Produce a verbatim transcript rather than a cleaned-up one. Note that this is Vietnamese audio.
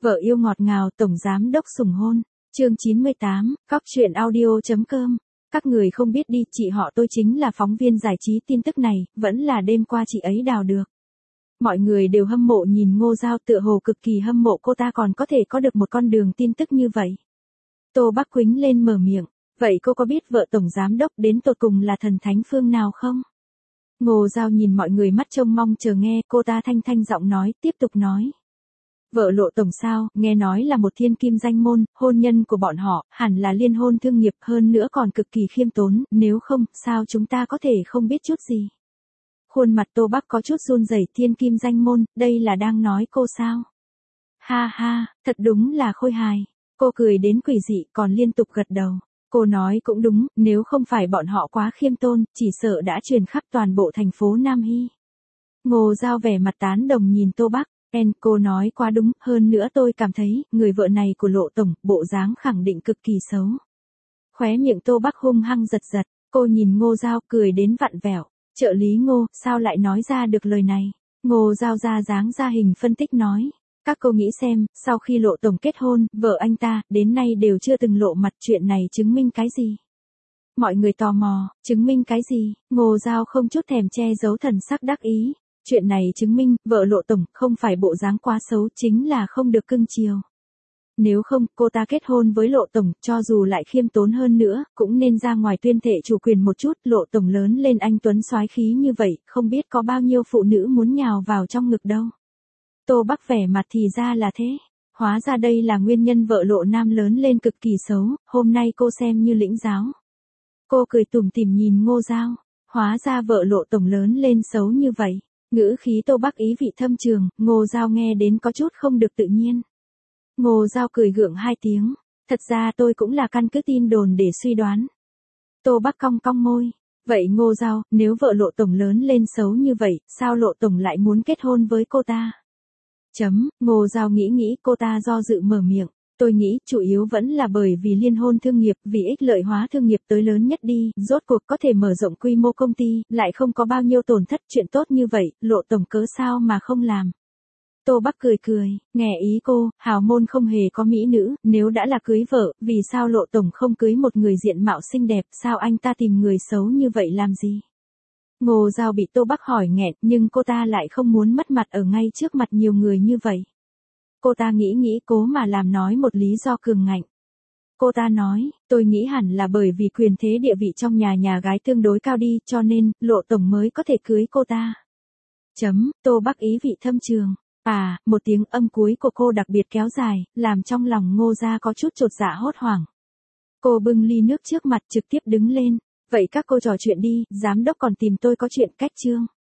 Vợ yêu ngọt ngào tổng giám đốc sủng hôn. Chương chín mươi tám, cóc truyện audio chấm com. Các người không biết đi, chị họ tôi chính là phóng viên giải trí tin tức này, vẫn là đêm qua chị ấy đào được. Mọi người đều hâm mộ nhìn Ngô Giao, tựa hồ cực kỳ hâm mộ cô ta còn có thể có được một con đường tin tức như vậy. Tô Bắc Quýnh lên mở miệng, vậy cô có biết vợ tổng giám đốc đến tột cùng là thần thánh phương nào không? Ngô Giao nhìn mọi người mắt trông mong chờ nghe, cô ta thanh thanh giọng nói, tiếp tục nói. Vợ Lộ tổng sao, nghe nói là một thiên kim danh môn, hôn nhân của bọn họ, hẳn là liên hôn thương nghiệp, hơn nữa còn cực kỳ khiêm tốn, nếu không, sao chúng ta có thể không biết chút gì. Khuôn mặt Tô Bắc có chút run rẩy, thiên kim danh môn, đây là đang nói cô sao? Ha ha, thật đúng là khôi hài. Cô cười đến quỷ dị còn liên tục gật đầu. Cô nói cũng đúng, nếu không phải bọn họ quá khiêm tôn, chỉ sợ đã truyền khắp toàn bộ thành phố Nam Hy. Ngô Giao vẻ mặt tán đồng nhìn Tô Bắc. En, cô nói quá đúng, hơn nữa tôi cảm thấy, người vợ này của Lộ tổng, bộ dáng khẳng định cực kỳ xấu. Khóe miệng Tô Bắc hung hăng giật giật, cô nhìn Ngô Giao cười đến vặn vẹo. Trợ lý Ngô, sao lại nói ra được lời này? Ngô Giao ra dáng ra hình phân tích nói. Các cô nghĩ xem, sau khi Lộ tổng kết hôn, vợ anh ta, đến nay đều chưa từng lộ mặt, chuyện này chứng minh cái gì? Mọi người tò mò, chứng minh cái gì? Ngô Giao không chút thèm che giấu thần sắc đắc ý. Chuyện này chứng minh, vợ Lộ tổng không phải bộ dáng quá xấu, chính là không được cưng chiều. Nếu không, cô ta kết hôn với Lộ tổng, cho dù lại khiêm tốn hơn nữa, cũng nên ra ngoài tuyên thệ chủ quyền một chút. Lộ tổng lớn lên anh tuấn soái khí như vậy, không biết có bao nhiêu phụ nữ muốn nhào vào trong ngực đâu. Tô Bắc vẻ mặt thì ra là thế. Hóa ra đây là nguyên nhân vợ Lộ Nam lớn lên cực kỳ xấu, hôm nay cô xem như lĩnh giáo. Cô cười tủm tỉm nhìn Ngô Giao, hóa ra vợ Lộ tổng lớn lên xấu như vậy. Ngữ khí Tô Bắc ý vị thâm trường, Ngô Giao nghe đến có chút không được tự nhiên. Ngô Giao cười gượng hai tiếng, thật ra tôi cũng là căn cứ tin đồn để suy đoán. Tô Bắc cong cong môi, vậy Ngô Giao, nếu vợ Lộ tổng lớn lên xấu như vậy, sao Lộ tổng lại muốn kết hôn với cô ta? Chấm, Ngô Giao nghĩ nghĩ, cô ta do dự mở miệng. Tôi nghĩ, chủ yếu vẫn là bởi vì liên hôn thương nghiệp, vì ích lợi hóa thương nghiệp tới lớn nhất đi, rốt cuộc có thể mở rộng quy mô công ty, lại không có bao nhiêu tổn thất, chuyện tốt như vậy, Lộ tổng cớ sao mà không làm. Tô Bắc cười cười, nghe ý cô, hào môn không hề có mỹ nữ, nếu đã là cưới vợ, vì sao Lộ tổng không cưới một người diện mạo xinh đẹp, sao anh ta tìm người xấu như vậy làm gì? Ngô Giao bị Tô Bắc hỏi nghẹn, nhưng cô ta lại không muốn mất mặt ở ngay trước mặt nhiều người như vậy. Cô ta nghĩ nghĩ cố mà làm nói một lý do cường ngạnh. Cô ta nói, tôi nghĩ hẳn là bởi vì quyền thế địa vị trong nhà nhà gái tương đối cao đi, cho nên, Lộ tổng mới có thể cưới cô ta. Chấm, Tô Bắc ý vị thâm trường. À, một tiếng âm cuối của cô đặc biệt kéo dài, làm trong lòng Ngô Gia có chút chột dạ hốt hoảng. Cô bưng ly nước trước mặt trực tiếp đứng lên. Vậy các cô trò chuyện đi, giám đốc còn tìm tôi có chuyện cách chương.